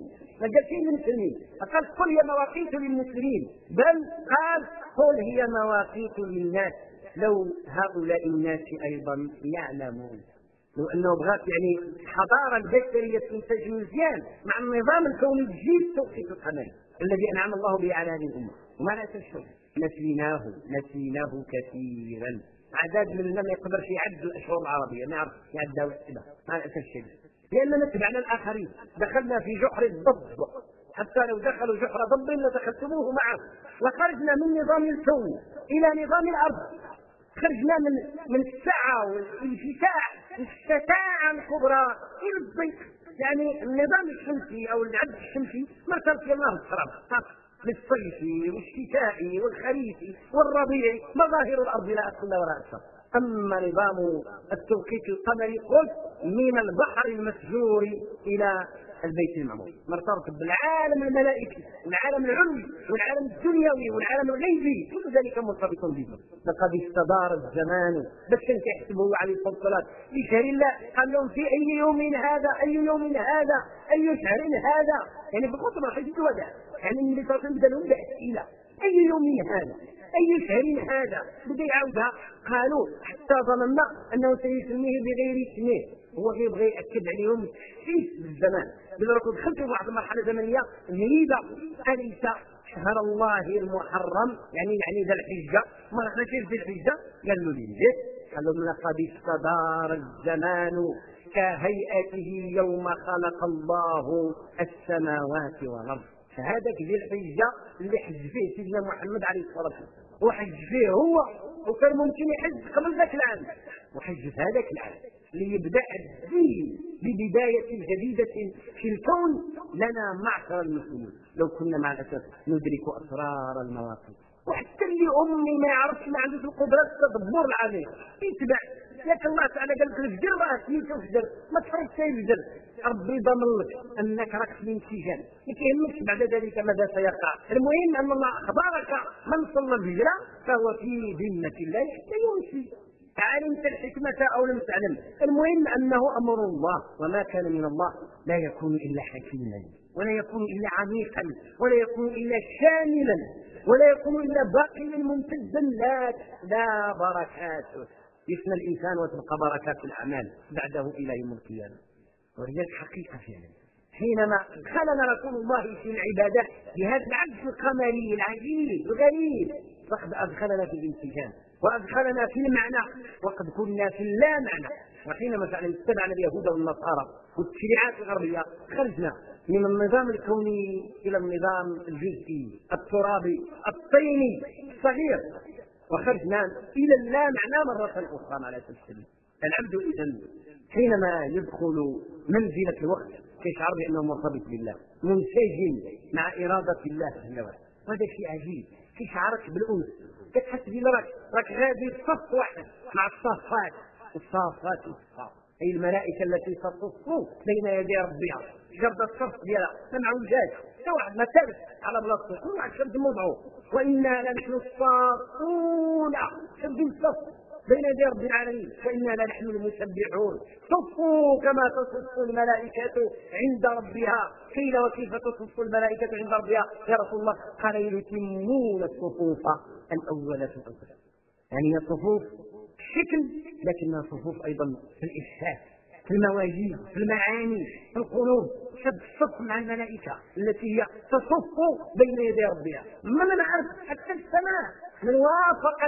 A: قال قل هي مواقيت للمسلمين، بل قال قل هي مواقيت للناس. لو هؤلاء الناس أيضا يعلمون، لو أنه بغات يعني الحضارة البشرية تنتج مزيان مع النظام الكوني تجيب التوقيت القمري الذي أنعم الله به على هذه الأمة. وما لا تشعر نسيناه كثيرا. عدد مننا ما يقدرش يعد الاشهر العربيه، ما يعرف يعدها ويحسبها مع الاسف الشديد، لاننا تبعنا الاخرين، دخلنا في جحر الضب. حتى لو دخلوا جحر ضب لدخلتموه معه. وخرجنا من نظام الكون الى نظام الارض، خرجنا من السعه والانفتاح والشتاعه الكبرى الى الضيق. يعني النظام الشمسي او العد الشمسي مرتبط بالله التراب للصيف والشتاء والخريف والربيع، مظاهر الارض لا اقل ولا اكثر. اما نظام التوقيت القمري قلت من البحر المسجور الى البيت المعمور، مرتبط بالعالم الملائكي والعالم العلوي والعالم الدنيوي والعالم الغيبي، كل ذلك مرتبط به. لقد استدار الزمان بس كان كيحسبوا على الفصلات في شهر الله، قال لهم في اي يوم هذا، اي شهر هذا، يعني بخطبه حديث الوداع، يعني اللي بدا لهم باسئله اي يوم هذا، اي شهر هذا، بدا يعاودها. قالوا حتى ظننا انه سيسميه بغير اسمه، هو يبغى ياكد عليهم التخصيص بالزمان. اذا كنت دخلتوا في واحد المرحله زمنيه مريضه، اليس شهر الله المحرم يعني ذا الحجه، ما نحنش في الحجه؟ قالوا لي ليه؟ قالوا لقد استدار الزمان كهيئته يوم خلق الله السماوات والارض. فهذاك ذي الحجه اللي حج فيه سيدنا محمد عليه الصلاه والسلام، وحج فيه هو، وكان ممكن يحج قبل ذاك العام، وحج في هذاك العام ليبدا الدين ببدايه جديده في الكون لنا معشر المسلمين. لو كنا مع الاسف ندرك اسرار المواقف، وحتى اللي امي ما يعرفش، ما عنده القدره التدبر العميق يتبع. لكن الله تعالى قال لك الفجر راه سميتو فجر، ما تفرجش في الفجر، ربي ضمن لك انك راك في الانسجام، ما كيهمكش بعد ذلك ماذا سيقع. المهم ان الله اخبرك من صلى الفجر فهو في ذمه الله حتى يمسي، علمت الحكمه او لم تعلم. المهم انه امر الله، وما كان من الله لا يكون الا حكيما، ولا يكون الا عميقا، ولا يكون الا شاملا، ولا يكون الا باقيا ممتدا لا بركاته. يفنى الانسان وتبقى بركات الاعمال بعده الى يوم القيامه. ولذلك حقيقه فعلا حينما ادخلنا رسول الله في العباده بهذا العبد القمري العجيب الغريب، فقد ادخلنا في الانسجام وادخلنا في المعنى، وقد كنا في اللا معنى. وحينما فعلا اتبعنا اليهود والنصارى والتشريعات الغربيه خرجنا من النظام الكوني الى النظام الجزئي الترابي الطيني الصغير، وخرجنا الى اللا معنى مره اخرى على اساس الشديد. العبد اذا حينما يدخل منزله الوقت كيشعر بانه مرتبط بالله، منسجم مع اراده الله جل وعلا، وهذا شيء عجيب. كيشعرك بالانس، كتحس بلي راك غادي في صف واحد مع الصافات والصفات، اي الملائكه التي تصف بين يدي ربها، جرد الصف ديالها ما معوجاش حتى واحد ما تابع على بلاصتو، كل واحد شد موضعه. وانا لنحن الصافون، شد الصف بين يدي رب العالمين، فانا لنحن المسبحون. صفوا كما تصف الملائكه عند ربها. قيل وكيف تصف الملائكه عند ربها يا رسول الله؟ قال يتمون الصفوف الاولى في الأخرى. يعني الصفوف شكل، لكنها صفوف ايضا في الاحساس، في المواجيد، في المعاني، في القلوب. شد الصف مع الملائكه التي هي تصف بين يدي ربها. ما نعرف حتى السماء من وافق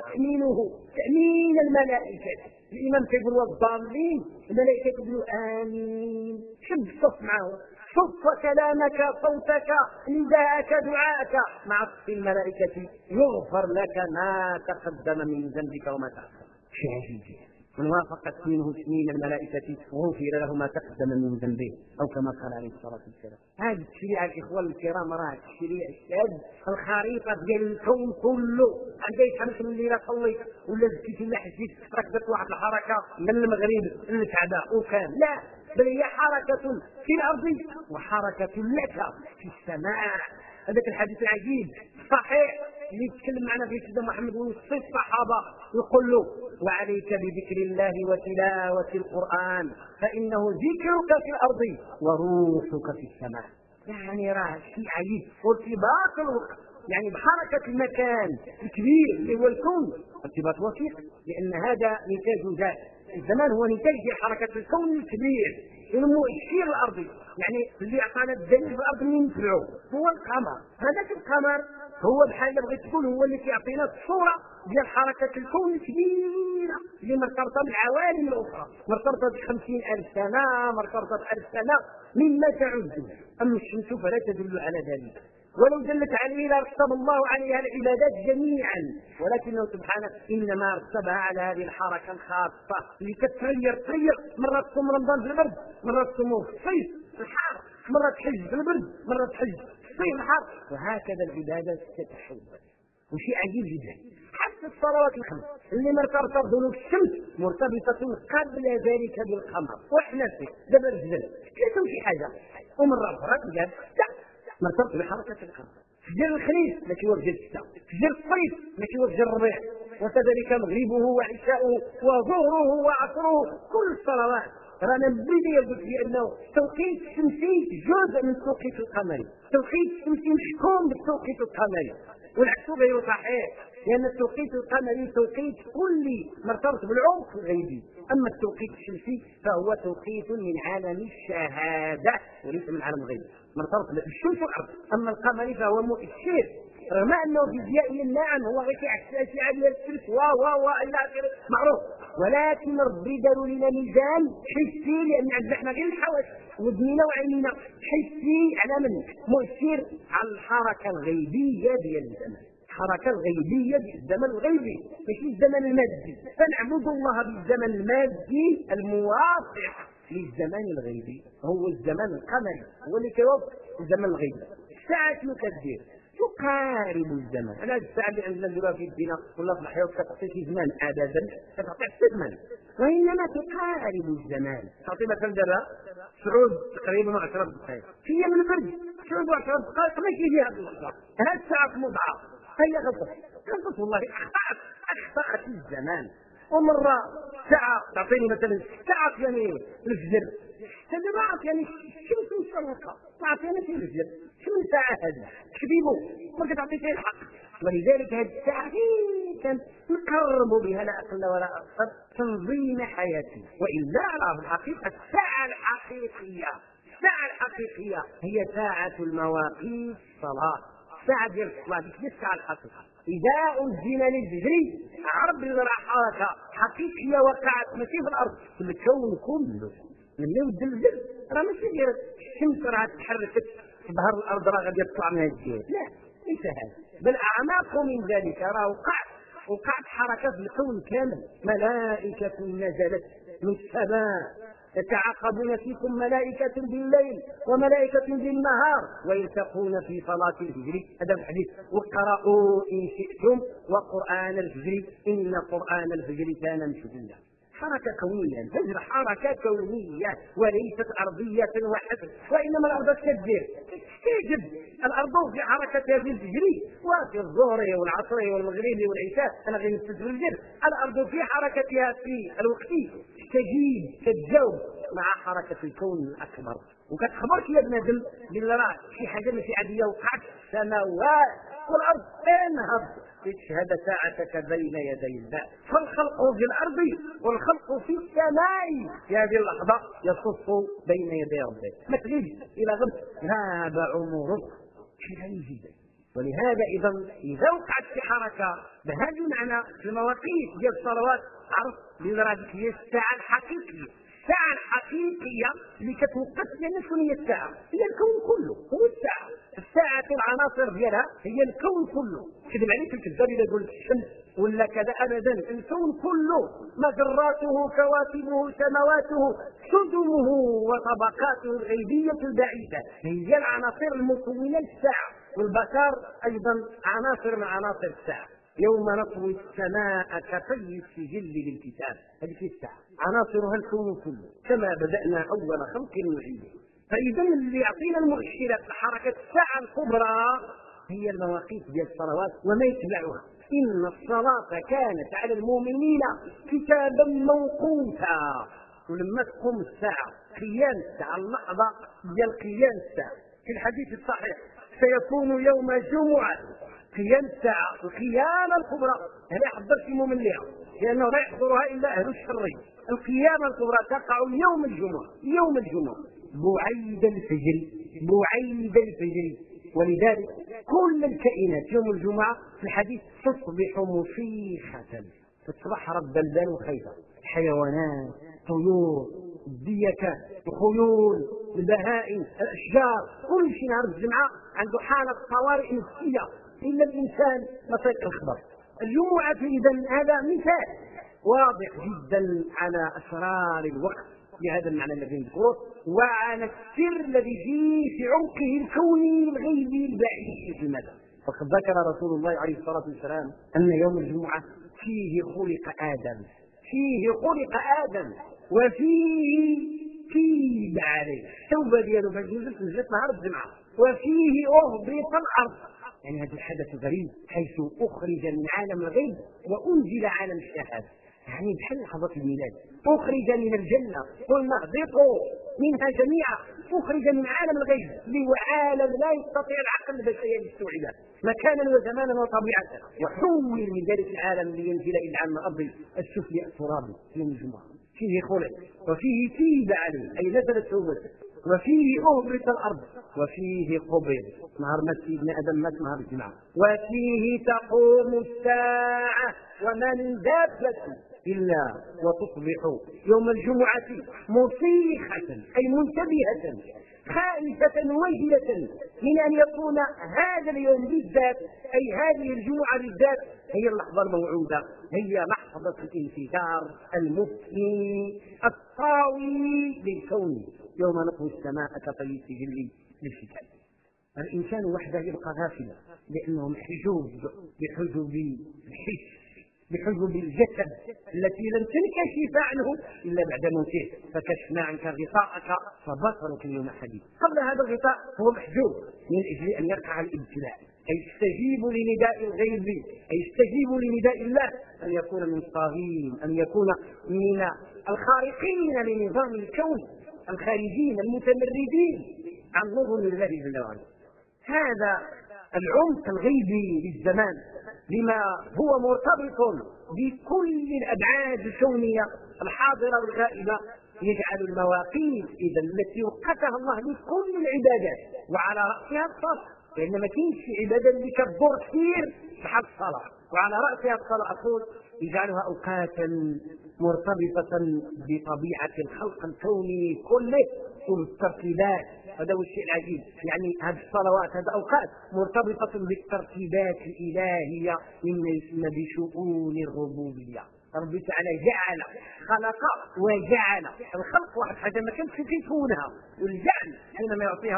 A: تأمين الملائكة. الإمام كيقول والضالين الملائكة يقولوا آمين. شد الصف معه، صف كلامك صوتك نداءك دعاءك مع صف الملائكة يغفر لك ما تقدم من ذنبك وما تأخر. شيء عجيب. من وافقت منه تأمين الملائكة غفر له ما تقدم من ذنبه أو كما قال عليه الصلاة والسلام. هذه الشريعة الإخوان الكرام راه الشريعة الشاذ الخريطة ديال الكون كله. عندي خمس من الليلة صليت ولا زكيت ولا حسيت ركبت واحد الحركة من المغرب للكعبة وكان لا، بل هي حركة في الأرض وحركة لك في السماء. هذاك الحديث العجيب صحيح اللي يتكلم معنا في سيدنا محمد ويوصي الصحابه يقول له وعليك بذكر الله وتلاوه القران فانه ذكرك في الارض وروحك في السماء. يعني راه شيء عجيب. وارتباط الوقت يعني بحركه المكان الكبير اللي هو الكون ارتباط وثيق، لان هذا نتاج ذات الزمان، هو نتاج حركه الكون الكبير المؤشر الارضي. يعني اللي اعطانا الدليل في الارض من نتبعه هو القمر. هذاك القمر هو بحال بغيت تقول هو اللي كيعطينا الصوره ديال حركه الكون الكبيره اللي مرتبطه بالعوالم الاخرى، مرتبطه ب50,000 سنه، مرتبطه ب1000 سنه مما تعد. اما الشمس فلا تدل على ذلك، ولو دلت عليه لرتب الله عليها العبادات جميعا، ولكنه سبحانه انما رتبها على هذه الحركه الخاصه اللي تتغير مره تصوم رمضان في البرد، مره تصوم في الصيف في الحار، مره تحج في البرد، مره تحج في الصيف الحار، وهكذا العبادات تتحول. وشيء عجيب جدا حتى الصلوات الخمس اللي مرتبطه بظروف الشمس مرتبطه قبل ذلك بالقمر. واحنا دابا الجبل كيفهم شي حاجه ومره اخرى قال لا مرتبط بحركه القمر. فجر الخريف ماشي هو فجر الشتاء، فجر الصيف ماشي هو فجر الربيع، وكذلك مغربه وعشاؤه وظهره وعصره كل الصلوات رانا بدي قلت بانه التوقيت الشمسي جزء من التوقيت القمري، التوقيت الشمسي محكوم بالتوقيت القمري والعكس غير صحيح، لان التوقيت القمري توقيت كلي مرتبط بالعمق الغيبي، اما التوقيت الشمسي فهو توقيت من عالم الشهاده وليس من عالم الغيب، مرتبط بالشمس والارض. اما القمري فهو مؤشر، رغم انه فيزيائيا نعم هو غير كيعكس الاشعه ديال الشمس الى اخره معروف، ولكن ربي داروا لنا ميزان حسي لان عندنا احنا غير الحواس ودنينا وعينينا، حسي على من مؤشر على الحركه الغيبيه ديال الزمن، الحركه الغيبيه بالزمن الغيبي ماشي الزمن المادي، فنعبد الله بالزمن المادي الموافق للزمان الغيبي هو الزمان القمري، هو اللي كيوافق الزمن الغيبي. الساعه شنو كدير؟ تقارب الزمن. انا هذه الساعه اللي عندنا دابا في يدينا ولا في الحياه كتعطي شي زمان ابدا، كتعطي حتى زمان، وانما تقارب الزمان. تعطي مثلا دابا سعود تقريبا 10 دقائق، هي من البرد سعود 10 دقائق ماشي فيها هذه اللحظه، هذه الساعه مضعه هي غلطت والله اخطات الزمان. ومره ساعه تعطيني مثلا ساعه يعني الفجر تدبعت يعني الشمس مشرقه تعطينا في الفجر شنو الساعه هذه كذبوا ما كتعطي شيء الحق. ولذلك هذه الساعه كان نقرب بها لا اقل ولا اكثر تنظيم حياتي، والا على الحقيقه الساعه الحقيقيه هي ساعه المواقيت الصلاه، الساعه ديال الصلاه ديك هي الساعه الحقيقيه. اذا اذن للفجر عرب حركه حقيقيه وقعت ماشي في الارض في الكون كله. ملي ود الفجر راه ماشي غير الشمس راه تحركت ظهر الارض راه غادي تطلع من هذه الجهه، لا ليس هذا، بل اعماق من ذلك راه وقعت حركات الكون كامل. ملائكه نزلت من السماء يتعاقبون فيكم ملائكة بالليل وملائكة بالنهار ويلتقون في صلاة الفجر. هذا الحديث وقرأوا إن شئتم وقرآن الفجر إن قرآن الفجر كان مشهودا. حركة كونية، الفجر حركة كونية وليست أرضية وحسب، وإنما الأرض تكدر تجد الأرض في حركتها في الفجر وفي الظهر والعصر والمغرب والعشاء. أنا غير نستدر الفجر، الأرض في حركتها في الوقت تجيب تتجاوب مع حركة الكون الأكبر. وكتخبرك يا بنادم بالله راه شي حاجة ماشي عادية وقعت السماوات والأرض انهض لتشهد ساعتك بين يدي الله. فالخلق في الأرض والخلق في السماء في هذه اللحظة يصف بين يدي ربه. ما تغيبش إلى غد غاب عمرك. شيء غريب جدا ولهذا إذا وقعت في حركة بهذا المعنى في المواقيت ديال الصلوات عرف بأن هي الساعة الحقيقية. الساعة الحقيقية اللي كتوقف لأن شنو هي الساعة؟ هي الكون كله هو الساعة. الساعة العناصر ديالها هي الكون كله. كذب عليك الكذاب إذا قلت الشمس ولا كذا، أبدا. الكون كله مجراته كواكبه سماواته سدمه وطبقاته الغيبية البعيدة هي العناصر المكونة للساعة. والبشر أيضا عناصر من عناصر الساعة. يوم نطوي السماء كطي السجل للكتاب، هذه في الساعة عناصرها الكون كله كما بدأنا أول خلق نعيده. فإذا اللي يعطينا المؤشرات لحركة الساعة الكبرى هي المواقيت ديال الصلوات وما يتبعها. إن الصلاة كانت على المؤمنين كتابا موقوتا. ولما تقوم الساعة قيام الساعة اللحظة ديال قيام الساعة في الحديث الصحيح سيكون يوم الجمعة قيام الساعة القيامة الكبرى. هل يحضر في مؤمن لها لأنه لا يحضرها إلا أهل الشر. القيامة الكبرى تقع يوم الجمعة، يوم الجمعة بعيد الفجر، بعيد الفجر. ولذلك كل الكائنات يوم الجمعة في الحديث تصبح مصيخة، تصبح رب البال وخيفة. الحيوانات، الطيور، الديكة، الخيول، البهائم، الأشجار، كل شيء نهار الجمعة عنده حالة طوارئ نفسية إلا الإنسان ما فيك الخبر. الجمعة إذن هذا مثال واضح جدا على أسرار الوقت بهذا المعنى الذي نذكره وعلى السر الذي في عمقه الكوني الغيبي البعيد في المدى. فقد ذكر رسول الله عليه الصلاة والسلام أن يوم الجمعة فيه خلق آدم، فيه خلق آدم وفيه تيب عليه التوبة دياله فنزلت نهار الجمعة وفيه أهبط الأرض. يعني هذا الحدث غريب حيث أخرج من عالم الغيب وأنزل عالم الشهادة. يعني بحال لحظة الميلاد أخرج من الجنة قلنا اهبطوا منها جميعا، أخرج من عالم الغيب لعالم لا يستطيع العقل البشري أن يستوعبه مكانا وزمانا وطبيعة، وحول من ذلك العالم لينزل إلى عالم الأرض السفلي الترابي يوم الجمعة. فيه خلق وفيه تيب عليه أي نزلت توبته وفيه أهبط الأرض وفيه قبض نهار ما سيدنا آدم مات نهار الجمعة وفيه تقوم الساعة وما من دابة إلا وتصبح يوم الجمعة مصيخة أي منتبهة خائفة وجلة من أن يكون هذا اليوم بالذات أي هذه الجمعة بالذات هي اللحظة الموعودة، هي لحظة الانفجار المفني الطاوي للكون يوم نطوي السماء كطي السجل للكتاب. الإنسان وحده يبقى غافلا لأنه محجوب بحجب الحس بحجب الجسد التي لم تنكشف عنه إلا بعد موته فكشفنا عنك غطاءك فبصرك اليوم حديد. قبل هذا الغطاء هو محجوب من أجل أن يقع الابتلاء أي يستجيب لنداء الغيب أي يستجيب لنداء الله أن يكون من الطاغين أن يكون من الخارقين لنظام الكون الخارجين المتمردين عن نظم الله جل وعلا. هذا العمق الغيبي للزمان لما هو مرتبط بكل الأبعاد الكونية الحاضرة والغائبة يجعل المواقيت إذا التي وقتها الله لكل العبادات وعلى رأسها الصلاة، لأن ما كاينش عبادة اللي كتدور كثير بحال الصلاة وعلى رأسها الصلاة أقول يجعلها أوقاتا مرتبطة بطبيعة الخلق الكوني كله والترتيبات. هذا هو الشيء العجيب، يعني هذه الصلوات هذه أوقات مرتبطة بالترتيبات الإلهية مما يسمى بشؤون الربوبية. رب تعالى جعل خلق وجعل الخلق واحد حاجة ما كانش يكونها، والجعل حينما يعطيها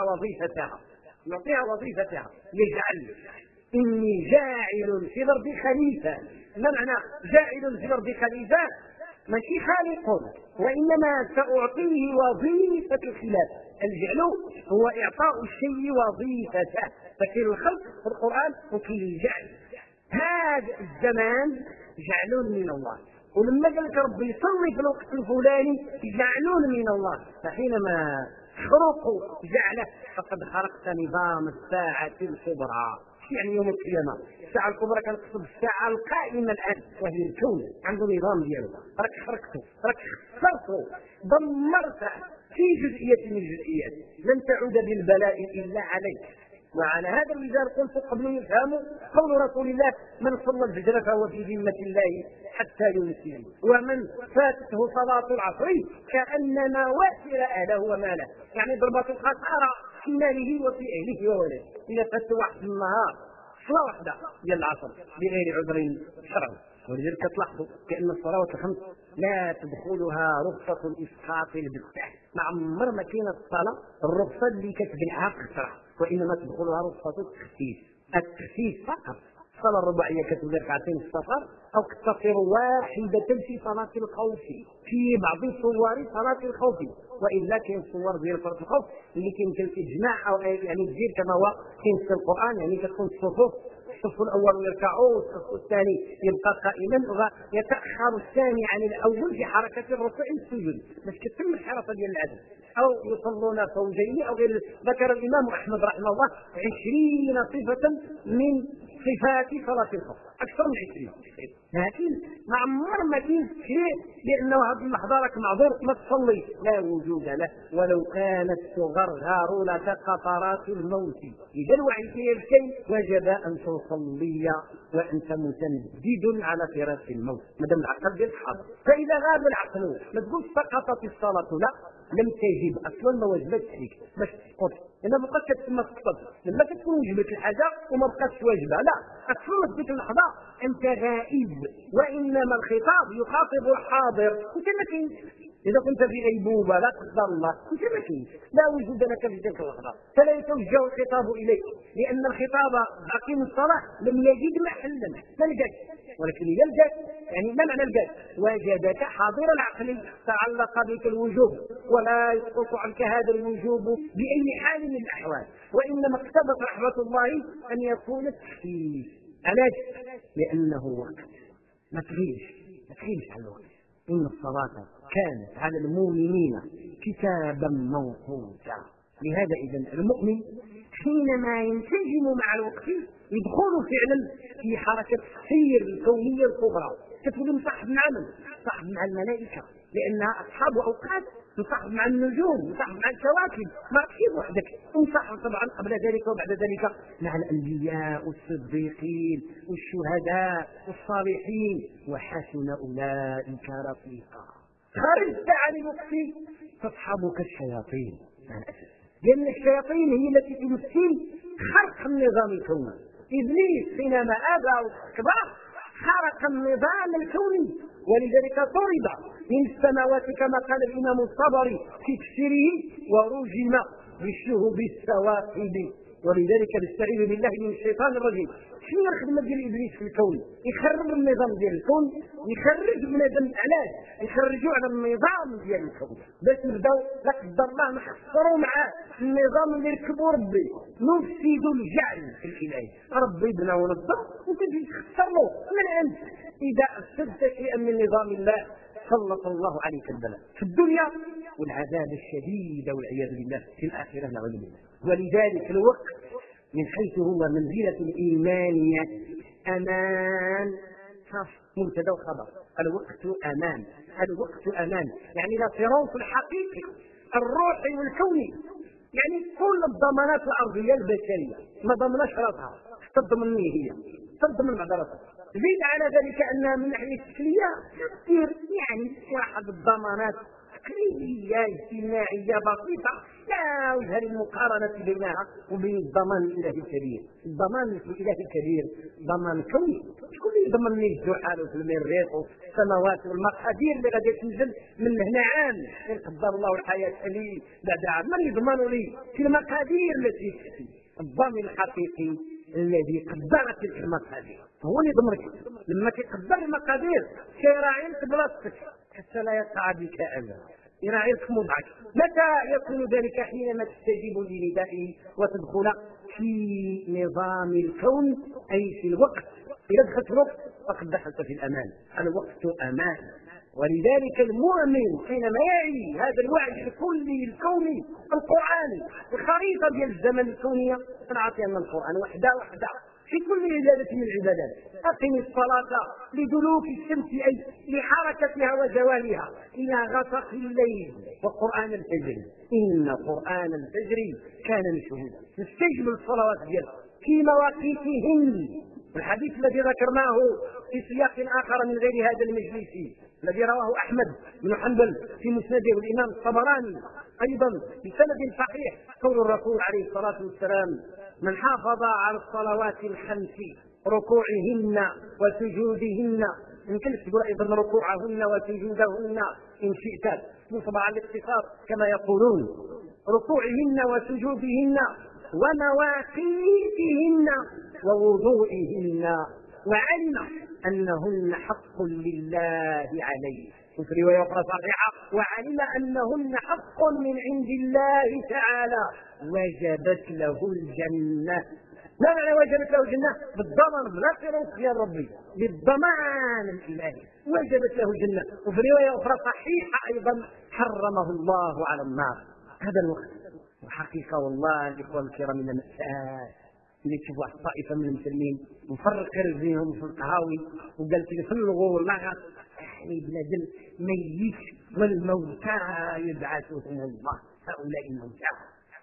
A: وظيفتها يجعل إني جاعل في الأرض خليفة. ما معنى جاعل في الأرض خليفة؟ ماشي خالق وإنما سأعطيه وظيفة الخلاف. الجعل هو إعطاء الشيء وظيفته، فكل الخلق في القرآن وكل الجعل. هذا الزمان جعل من الله، ولما قال لك ربي يصلي في الوقت الفلاني جعل من الله، فحينما خرق جعله فقد خرقت نظام الساعة الكبرى. يعني يوم القيامة الساعة الكبرى كانت تقصد الساعة القائمة الآن وهي الكون عنده نظام ديالو، راك خرقته راك خسرته دمرته في جزئية من الجزئيات، لن تعود بالبلاء إلا عليك. وعلى هذا الميزان قلت قبل يفهموا قول رسول الله: من صلى الفجر فهو في ذمة الله حتى يمسي، ومن فاتته صلاة العصر كأنما واسر أهله وماله، يعني ضربة الخسارة في ماله وفي أهله وولده. إذا فات واحد النهار صلاة واحدة ديال العصر بغير عذر شرعي. ولذلك تلاحظوا بأن الصلوات الخمس لا تدخلها رخصة الإسقاط البتة، ما عمر ما كاينه الصلاة الرخصة اللي كتبلعها في الشرع، وإنما تدخلها رخصة التخفيف فقط. الصلاة الرباعية كتولي ركعتين في السفر، أو كتصير واحدة في صلاة الخوف في بعض صور صلاة الخوف، وإلا كاين صور ديال صلاة الخوف اللي كيمكن تجمع أو يعني تدير كما هو كاين في القرآن، يعني كتكون الصفوف الصف الاول يركعوا والصف الثاني يبقى قائما ويتاخر الثاني عن الاول في حركه الركوع والسجود باش تتم الحركه ديال العدد، او يصلون فوجين او غير. ذكر الامام احمد رحمه الله 20 صفه من صفات صلاه الخوف، اكثر من 20، لكن ما عمر ما كاين شيء لانه هذه اللحظه راك معذور ما تصلي، لا وجود له ولو كانت تغرغر لك قطرات الموت. اذا الوعي فيه الشيء وجب ان تصلي وانت متندد على فراش الموت ما دام العقل ديال الحاضر. فاذا غاب العقل ما تقولش سقطت الصلاه، لا، لم تجب اصلا، ما وجبتش فيك باش تسقط، لأنها ما بقاش تسمى سقط لما تكون وجبت الحاجه وما بقاش واجبه، لا، اصلا في ديك اللحظه انت غائب، وانما الخطاب يخاطب الحاضر، انت ما كاينش. اذا كنت في غيبوبه لا قدر الله انت ما كاينش، لا وجود لك في تلك اللحظه، فلا يتوجه الخطاب اليك، لان الخطاب اقيم الصلاه لم يجد محلا، ما لقاش، ولكن يلقاك، يعني ما معنى لقاك؟ وجدك حاضر العقل، تعلق بك الوجوب ولا يسقط عنك هذا الوجوب باي حال من الاحوال، وانما اقتضت رحمه الله ان يكون التخفيف. علاش؟ لانه وقت ما تغيبش على الوقت. ان الصلاه كانت على المؤمنين كتابا موقوتا. لهذا اذا المؤمن حينما ينسجم مع الوقت يدخل فعلا في حركه السير الكونيه الكبرى، تكون مصاحب مع من؟ مصاحب مع الملائكه، لانها اصحاب اوقات، مصاحب مع النجوم، مصاحب مع الكواكب، ما تكون وحدك، ومصاحب طبعا قبل ذلك وبعد ذلك مع الانبياء والصديقين والشهداء والصالحين، وحسن اولئك رفيقا. خرجت عن الوقت تصحبك الشياطين مع الاسف، لان الشياطين هي التي تمثل خرق النظام الكوني. ابليس حينما ابى واستكبر خرق النظام الكوني، ولذلك طرد من السماوات كما قال الامام الطبري في تفسيره: ورجم بالشهب السواقب. ولذلك نستعيذ بالله من الشيطان الرجيم. شنو الخدمه ديال ابليس في الكون؟ يخرب النظام ديال الكون، يخرج بنادم. علاش؟ يخرجوا على النظام ديال الكون باش نبداو لا قدر الله نخسروا معاه النظام اللي ركبوا ربي، نفسدوا الجعل الالهي. ربي بنا ونظم وتجي تخسر له من انت. اذا افسدت شيئا من نظام الله سلط الله عليك البلاء في الدنيا والعذاب الشديد والعياذ بالله في الاخره، نعوذ بالله. ولذلك الوقت من حيث هو منزلة الإيمانية أمان، مبتدا وخبر. الوقت أمان، الوقت أمان، يعني لا صراط الحقيقي الروحي والكوني، يعني كل الضمانات الأرضية البشرية ما ضمناش راسها، تضمنني هي، تضمن بعد راسها. زيد على ذلك أنها من ناحية الشكلية تصير يعني واحد الضمانات تقليدية اجتماعية بسيطة لا وجه للمقارنة بينها وبين الضمان الإلهي الكبير. الضمان الإلهي الكبير ضمان كوني، شكون اللي يضمن لي الجحال في المريخ والسماوات والمقادير اللي غادي تنزل من هنا عام إن قدر الله الحياة لي بعد عام؟ من يضمن لي في المقادير التي تأتي؟ الضامن الحقيقي الذي قدر تلك المقادير هو اللي يضمنك. لما تقدر المقادير كيراعيك بلاصتك حتى لا يقع بك أذى، يراعيك موضعك. متى يكون ذلك؟ حينما تستجيب لندائه وتدخل في نظام الكون، أي في الوقت. إذا دخلت الوقت فقد دخلت في الأمان، الوقت أمان. ولذلك المؤمن حينما يعي هذا الوعي الكلي الكوني القرآني، الخريطة ديال الزمن الكونية، نعطي أن القرآن وحده في كل عبادة من العبادات. أقم الصلاة لدلوك الشمس أي لحركتها وزوالها إلى غسق الليل وقرآن الفجر إن قرآن الفجر كان مشهودا. نستجمل الصلوات ديالها في مواقيتهن. الحديث الذي ذكرناه في سياق آخر من غير هذا المجلس الذي رواه أحمد بن حنبل في مسنده والإمام الطبراني أيضا بسند صحيح قول الرسول عليه الصلاة والسلام من حافظ على الصلوات الخمس ركوعهن وسجودهن يمكن تقول أيضا ركوعهن وسجودهن إن شئت نصب على الاقتصار كما يقولون ركوعهن وسجودهن ومواقيتهن ووضوئهن وعلم أنهن حق لله عليه. وفي رواية أخرى صحيحة وعلم أنهن حق من عند الله تعالى وجبت له الجنة. ما معنى وجبت له الجنة؟ بالضمان لا قرص يا ربي بالضمان الإلهي وجبت له الجنة. وفي رواية أخرى صحيحة أيضا حرمه الله على النار. هذا الوقت وحقيقة والله الإخوة الكرام من المأساة اللي تشوف واحد طائفة من المسلمين مفرق رزقهم في القهاوي وقال تلفلغوا والله يعني بنادم ميت والموتى يبعثهم الله. هؤلاء الموتى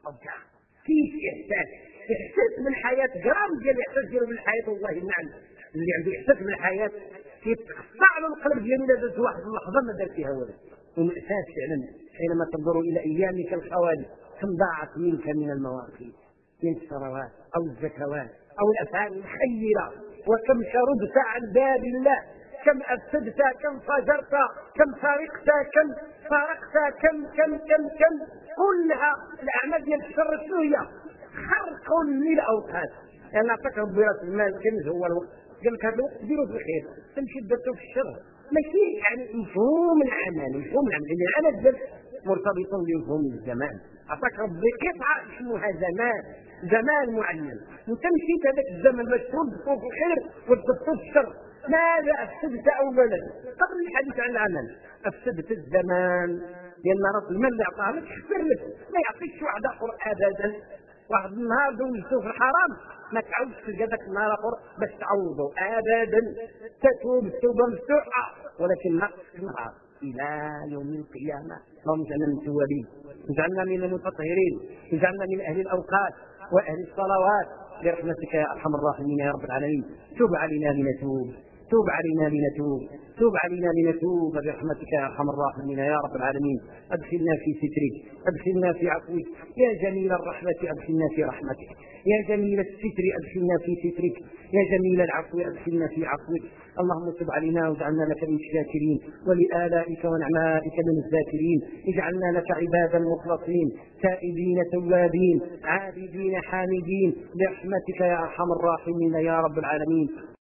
A: كيف إحساس بالحياة جرام ديال الإحساس ديالو بالحياة والله النعم اللي عنده إحساس بالحياة كيتقطع له القلب ديالو إلا دازت واحد اللحظة ما دار فيها والو. ومأساة فعلا حينما تنظر إلى أيامك الخوالي كم ضاعت منك من المواقيت من الثروات أو الزكوات أو الأفعال الخيرة وكم شردت عن باب الله كم أفسدت كم فجرت كم سرقت كم سرقت كم كلها الأعمال ديال الشر شنو هي؟ خرق للأوقات. يعني أعطاك ربي راس المال كنز هو الوقت قال لك هذا الوقت ديروا في الخير تمشي تدرسوا في الشر ماشي يعني مفهوم العمل لأن العمل ديال مرتبط بمفهوم الزمان. أعطاك ربي قطعة اسمها زمان معين انت مشيت هذاك الزمن باش تردوا في الخير وتردوا في الشر. ماذا أفسدت أولا قبل الحديث عن العمل؟ أفسدت الزمان لأن راس المال اللي أعطاه لك خسر لك ما يعطيش واحد آخر أبدا. واحد النهار دوزتو في الحرام ما تعودش تلقى ذاك النهار آخر باش تعوضه أبدا. تتوب التوبة مفتوحة ولكن نقص النهار إلى يوم القيامة. اللهم اجعلنا من التوابين اجعلنا من المتطهرين اجعلنا من أهل الأوقات وأهل الصلوات برحمتك يا أرحم الراحمين يا رب العالمين. توب علينا لنتوب توب علينا لنتوب توب علينا لنتوب برحمتك يا أرحم الراحمين يا رب العالمين. أدخلنا في سترك أدخلنا في عفوك يا جميل الرحمة أدخلنا في رحمتك يا جميل الستر أدخلنا في سترك يا جميل العفو أدخلنا في عفوك. اللهم تب علينا واجعلنا لك من الشاكرين ولآلائك ونعمائك من الذاكرين. اجعلنا لك عبادا مخلصين تائبين توابين عابدين حامدين برحمتك يا أرحم الراحمين يا رب العالمين.